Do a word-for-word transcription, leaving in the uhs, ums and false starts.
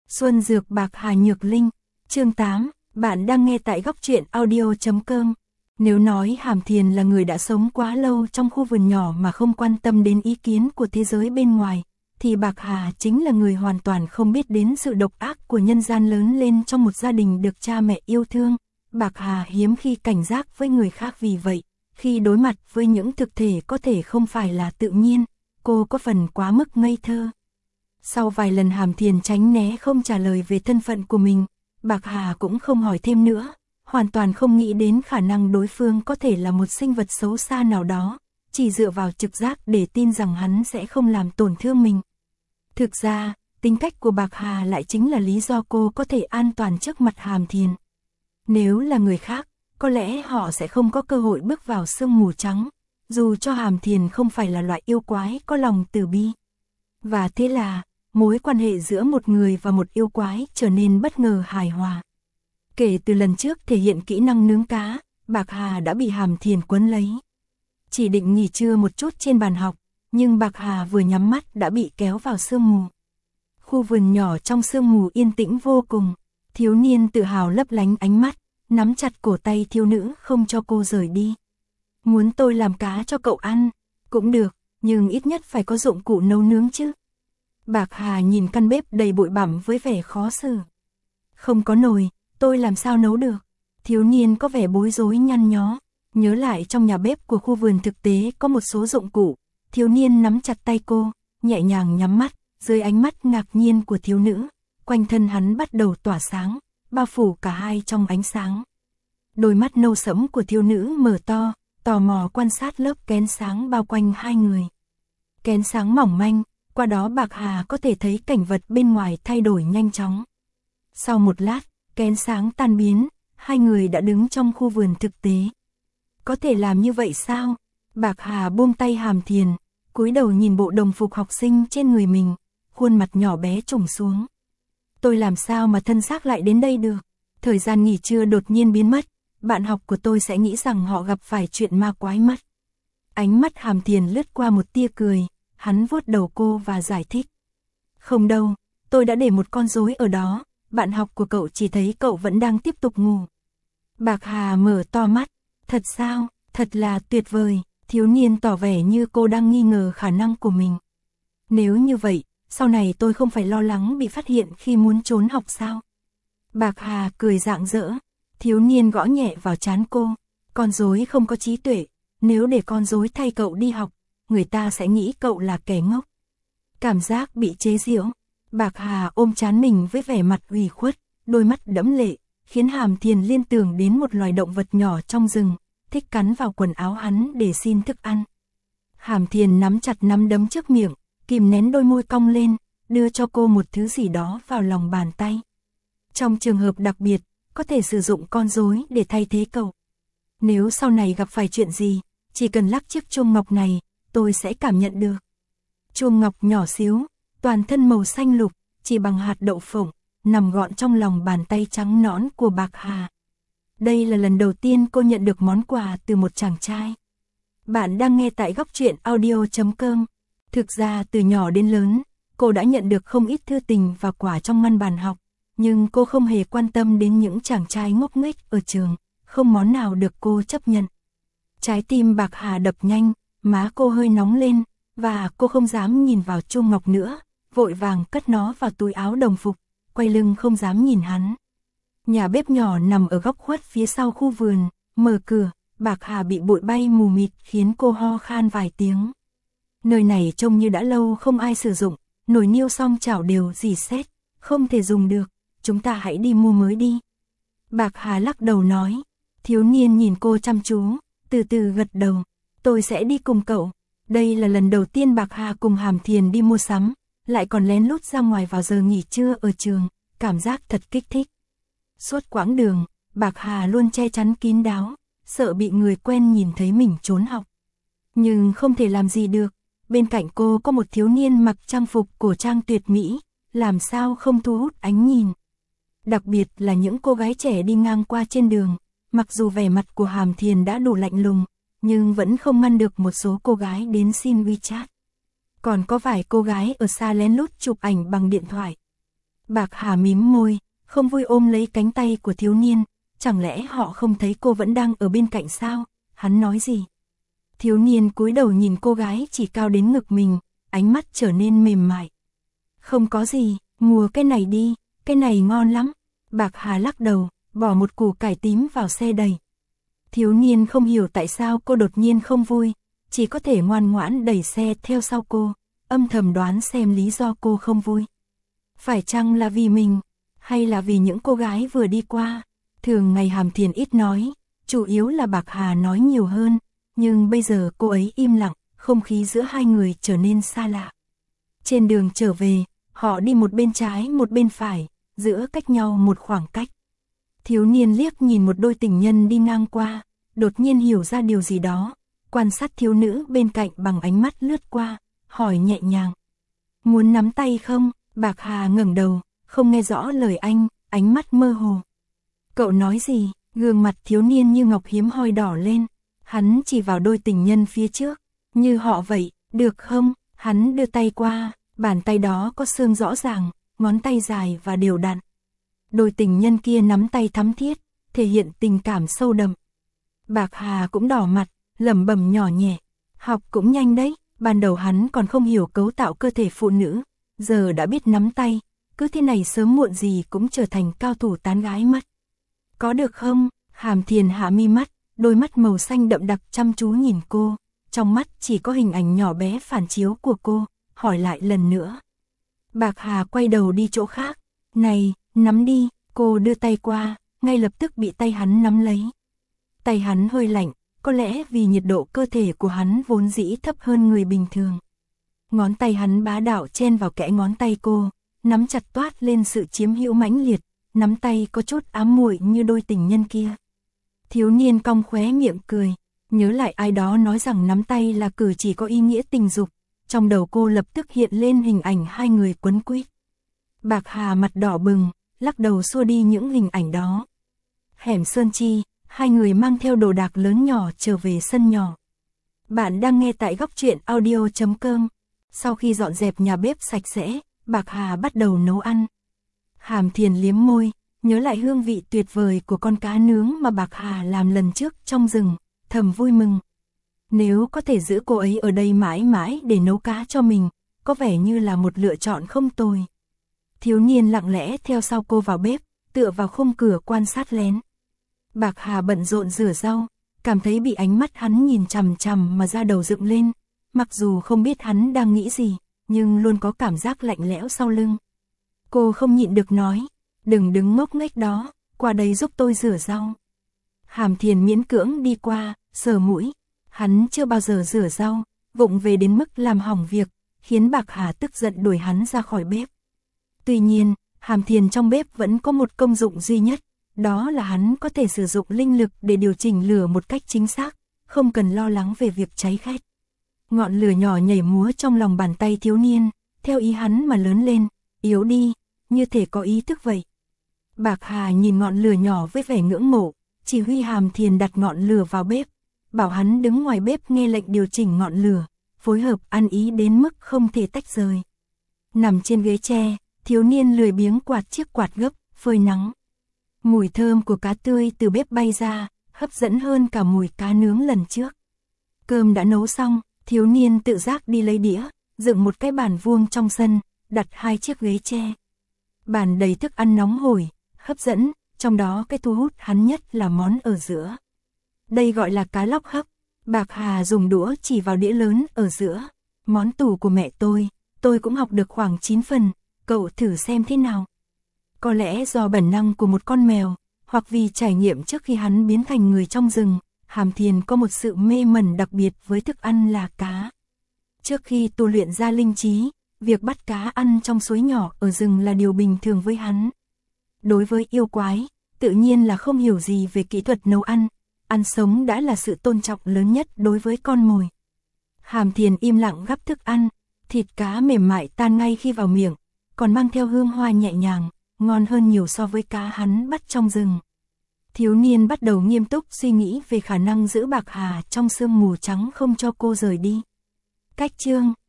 Xuân Dược Bạc Hà Nhược Linh, chương tám, bạn đang nghe tại góc truyện audio chấm com. Nếu nói Hàm Thiền là người đã sống quá lâu trong khu vườn nhỏ mà không quan tâm đến ý kiến của thế giới bên ngoài, thì Bạc Hà chính là người hoàn toàn không biết đến sự độc ác của nhân gian lớn lên trong một gia đình được cha mẹ yêu thương. Bạc Hà hiếm khi cảnh giác với người khác, vì vậy, khi đối mặt với những thực thể có thể không phải là tự nhiên, cô có phần quá mức ngây thơ. Sau vài lần Hàm Thiền tránh né không trả lời về thân phận của mình, Bạc Hà cũng không hỏi thêm nữa, hoàn toàn không nghĩ đến khả năng đối phương có thể là một sinh vật xấu xa nào đó, chỉ dựa vào trực giác để tin rằng hắn sẽ không làm tổn thương mình. Thực ra, tính cách của Bạc Hà lại chính là lý do cô có thể an toàn trước mặt Hàm Thiền. Nếu là người khác, có lẽ họ sẽ không có cơ hội bước vào sương mù trắng, dù cho Hàm Thiền không phải là loại yêu quái có lòng từ bi. Và thế là, mối quan hệ giữa một người và một yêu quái trở nên bất ngờ hài hòa. Kể từ lần trước thể hiện kỹ năng nướng cá, Bạc Hà đã bị Hàm Thiền quấn lấy. Chỉ định nghỉ trưa một chút trên bàn học, nhưng Bạc Hà vừa nhắm mắt đã bị kéo vào sương mù. Khu vườn nhỏ trong sương mù yên tĩnh vô cùng, thiếu niên tự hào lấp lánh ánh mắt, nắm chặt cổ tay thiếu nữ không cho cô rời đi. Muốn tôi làm cá cho cậu ăn, cũng được, nhưng ít nhất phải có dụng cụ nấu nướng chứ. Bạc Hà nhìn căn bếp đầy bụi bặm với vẻ khó xử. Không có nồi, tôi làm sao nấu được? Thiếu niên có vẻ bối rối nhăn nhó, nhớ lại trong nhà bếp của khu vườn thực tế có một số dụng cụ. Thiếu niên nắm chặt tay cô, nhẹ nhàng nhắm mắt, dưới ánh mắt ngạc nhiên của thiếu nữ, quanh thân hắn bắt đầu tỏa sáng, bao phủ cả hai trong ánh sáng. Đôi mắt nâu sẫm của thiếu nữ mở to, tò mò quan sát lớp kén sáng bao quanh hai người. Kén sáng mỏng manh, qua đó Bạc Hà có thể thấy cảnh vật bên ngoài thay đổi nhanh chóng. Sau một lát, kén sáng tan biến, hai người đã đứng trong khu vườn thực tế. Có thể làm như vậy sao? Bạc Hà buông tay Hàm Thiền, cúi đầu nhìn bộ đồng phục học sinh trên người mình, khuôn mặt nhỏ bé trùng xuống. Tôi làm sao mà thân xác lại đến đây được? Thời gian nghỉ trưa đột nhiên biến mất, bạn học của tôi sẽ nghĩ rằng họ gặp phải chuyện ma quái mất. Ánh mắt Hàm Thiền lướt qua một tia cười, hắn vuốt đầu cô và giải thích. Không đâu, tôi đã để một con rối ở đó, bạn học của cậu chỉ thấy cậu vẫn đang tiếp tục ngủ. Bạc Hà mở to mắt, thật sao, thật là tuyệt vời, thiếu niên tỏ vẻ như cô đang nghi ngờ khả năng của mình. Nếu như vậy, sau này tôi không phải lo lắng bị phát hiện khi muốn trốn học sao? Bạc Hà cười rạng rỡ, thiếu niên gõ nhẹ vào trán cô, con rối không có trí tuệ, nếu để con rối thay cậu đi học, người ta sẽ nghĩ cậu là kẻ ngốc. Cảm giác bị chế giễu, Bạc Hà ôm trán mình với vẻ mặt ủy khuất, đôi mắt đẫm lệ, khiến Hàm Thiền liên tưởng đến một loài động vật nhỏ trong rừng, thích cắn vào quần áo hắn để xin thức ăn. Hàm Thiền nắm chặt nắm đấm trước miệng, kìm nén đôi môi cong lên, đưa cho cô một thứ gì đó vào lòng bàn tay. Trong trường hợp đặc biệt, có thể sử dụng con rối để thay thế cậu. Nếu sau này gặp phải chuyện gì, chỉ cần lắc chiếc chuông ngọc này, tôi sẽ cảm nhận được. Chuông ngọc nhỏ xíu, toàn thân màu xanh lục, chỉ bằng hạt đậu phộng, nằm gọn trong lòng bàn tay trắng nõn của Bạc Hà. Đây là lần đầu tiên cô nhận được món quà từ một chàng trai. Bạn đang nghe tại góc truyện audio chấm com. Thực ra từ nhỏ đến lớn, cô đã nhận được không ít thư tình và quà trong ngăn bàn học, nhưng cô không hề quan tâm đến những chàng trai ngốc nghếch ở trường, không món nào được cô chấp nhận. Trái tim Bạc Hà đập nhanh, má cô hơi nóng lên, và cô không dám nhìn vào chuông ngọc nữa, vội vàng cất nó vào túi áo đồng phục, quay lưng không dám nhìn hắn. Nhà bếp nhỏ nằm ở góc khuất phía sau khu vườn, mở cửa, Bạc Hà bị bụi bay mù mịt khiến cô ho khan vài tiếng. Nơi này trông như đã lâu không ai sử dụng, nồi niêu xong chảo đều rỉ sét, không thể dùng được, chúng ta hãy đi mua mới đi. Bạc Hà lắc đầu nói, thiếu niên nhìn cô chăm chú, từ từ gật đầu, tôi sẽ đi cùng cậu. Đây là lần đầu tiên Bạc Hà cùng Hàm Thiền đi mua sắm, lại còn lén lút ra ngoài vào giờ nghỉ trưa ở trường, cảm giác thật kích thích. Suốt quãng đường, Bạc Hà luôn che chắn kín đáo, sợ bị người quen nhìn thấy mình trốn học. Nhưng không thể làm gì được, bên cạnh cô có một thiếu niên mặc trang phục cổ trang tuyệt mỹ, làm sao không thu hút ánh nhìn. Đặc biệt là những cô gái trẻ đi ngang qua trên đường, mặc dù vẻ mặt của Hàm Thiền đã đủ lạnh lùng, nhưng vẫn không ngăn được một số cô gái đến xin WeChat. Còn có vài cô gái ở xa lén lút chụp ảnh bằng điện thoại. Bạc Hà mím môi, không vui ôm lấy cánh tay của thiếu niên, chẳng lẽ họ không thấy cô vẫn đang ở bên cạnh sao? Hắn nói gì? Thiếu niên cúi đầu nhìn cô gái chỉ cao đến ngực mình, ánh mắt trở nên mềm mại. Không có gì, mua cái này đi, cái này ngon lắm. Bạc Hà lắc đầu, bỏ một củ cải tím vào xe đẩy. Thiếu niên không hiểu tại sao cô đột nhiên không vui, chỉ có thể ngoan ngoãn đẩy xe theo sau cô, âm thầm đoán xem lý do cô không vui. Phải chăng là vì mình, hay là vì những cô gái vừa đi qua? Thường ngày Hàm Thiền ít nói, chủ yếu là Bạc Hà nói nhiều hơn, nhưng bây giờ cô ấy im lặng, không khí giữa hai người trở nên xa lạ. Trên đường trở về, họ đi một bên trái một bên phải, giữa cách nhau một khoảng cách. Thiếu niên liếc nhìn một đôi tình nhân đi ngang qua, đột nhiên hiểu ra điều gì đó, quan sát thiếu nữ bên cạnh bằng ánh mắt lướt qua, hỏi nhẹ nhàng. Muốn nắm tay không? Bạc Hà ngẩng đầu, không nghe rõ lời anh, ánh mắt mơ hồ. Cậu nói gì? Gương mặt thiếu niên như ngọc hiếm hoi đỏ lên, hắn chỉ vào đôi tình nhân phía trước, như họ vậy, được không? Hắn đưa tay qua, bàn tay đó có xương rõ ràng, ngón tay dài và đều đặn. Đôi tình nhân kia nắm tay thắm thiết, thể hiện tình cảm sâu đậm. Bạc Hà cũng đỏ mặt, lẩm bẩm nhỏ nhẹ, học cũng nhanh đấy, ban đầu hắn còn không hiểu cấu tạo cơ thể phụ nữ, giờ đã biết nắm tay, cứ thế này sớm muộn gì cũng trở thành cao thủ tán gái mất. Có được không? Hàm Thiền hạ mi mắt, đôi mắt màu xanh đậm đặc chăm chú nhìn cô, trong mắt chỉ có hình ảnh nhỏ bé phản chiếu của cô, hỏi lại lần nữa. Bạc Hà quay đầu đi chỗ khác, này, nắm đi, cô đưa tay qua, ngay lập tức bị tay hắn nắm lấy. Tay hắn hơi lạnh, có lẽ vì nhiệt độ cơ thể của hắn vốn dĩ thấp hơn người bình thường. Ngón tay hắn bá đạo chen vào kẽ ngón tay cô, nắm chặt toát lên sự chiếm hữu mãnh liệt, nắm tay có chút ám muội như đôi tình nhân kia. Thiếu niên cong khóe miệng cười, nhớ lại ai đó nói rằng nắm tay là cử chỉ có ý nghĩa tình dục, trong đầu cô lập tức hiện lên hình ảnh hai người quấn quýt. Bạc Hà mặt đỏ bừng, lắc đầu xua đi những hình ảnh đó. Hẻm Sơn Chi, hai người mang theo đồ đạc lớn nhỏ trở về sân nhỏ. Bạn đang nghe tại góc truyện audio chấm com. Sau khi dọn dẹp nhà bếp sạch sẽ, Bạc Hà bắt đầu nấu ăn. Hàm Thiền liếm môi, nhớ lại hương vị tuyệt vời của con cá nướng mà Bạc Hà làm lần trước trong rừng, thầm vui mừng. Nếu có thể giữ cô ấy ở đây mãi mãi để nấu cá cho mình, có vẻ như là một lựa chọn không tồi. Thiếu niên lặng lẽ theo sau cô vào bếp, tựa vào khung cửa quan sát lén. Bạc Hà bận rộn rửa rau, cảm thấy bị ánh mắt hắn nhìn chằm chằm mà da đầu dựng lên, mặc dù không biết hắn đang nghĩ gì, nhưng luôn có cảm giác lạnh lẽo sau lưng. Cô không nhịn được nói, đừng đứng ngốc nghếch đó, qua đây giúp tôi rửa rau. Hàm Thiền miễn cưỡng đi qua, sờ mũi, hắn chưa bao giờ rửa rau, vụng về đến mức làm hỏng việc, khiến Bạc Hà tức giận đuổi hắn ra khỏi bếp. Tuy nhiên, Hàm Thiền trong bếp vẫn có một công dụng duy nhất, đó là hắn có thể sử dụng linh lực để điều chỉnh lửa một cách chính xác, không cần lo lắng về việc cháy khét. Ngọn lửa nhỏ nhảy múa trong lòng bàn tay thiếu niên, theo ý hắn mà lớn lên, yếu đi, như thể có ý thức vậy. Bạc Hà nhìn ngọn lửa nhỏ với vẻ ngưỡng mộ, chỉ huy Hàm Thiền đặt ngọn lửa vào bếp, bảo hắn đứng ngoài bếp nghe lệnh điều chỉnh ngọn lửa, phối hợp ăn ý đến mức không thể tách rời. Nằm trên ghế tre, thiếu niên lười biếng quạt chiếc quạt gấp, phơi nắng. Mùi thơm của cá tươi từ bếp bay ra, hấp dẫn hơn cả mùi cá nướng lần trước. Cơm đã nấu xong, thiếu niên tự giác đi lấy đĩa, dựng một cái bàn vuông trong sân, đặt hai chiếc ghế tre. Bàn đầy thức ăn nóng hổi, hấp dẫn, trong đó cái thu hút hắn nhất là món ở giữa. Đây gọi là cá lóc hấp. Bạc Hà dùng đũa chỉ vào đĩa lớn ở giữa. Món tủ của mẹ tôi, tôi cũng học được khoảng chín phần, cậu thử xem thế nào. Có lẽ do bản năng của một con mèo, hoặc vì trải nghiệm trước khi hắn biến thành người trong rừng, Hàm Thiền có một sự mê mẩn đặc biệt với thức ăn là cá. Trước khi tu luyện ra linh trí, việc bắt cá ăn trong suối nhỏ ở rừng là điều bình thường với hắn. Đối với yêu quái, tự nhiên là không hiểu gì về kỹ thuật nấu ăn, ăn sống đã là sự tôn trọng lớn nhất đối với con mồi. Hàm Thiền im lặng gắp thức ăn, thịt cá mềm mại tan ngay khi vào miệng, còn mang theo hương hoa nhẹ nhàng, ngon hơn nhiều so với cá hắn bắt trong rừng. Thiếu niên bắt đầu nghiêm túc suy nghĩ về khả năng giữ Bạc Hà trong sương mù trắng không cho cô rời đi. Cách chương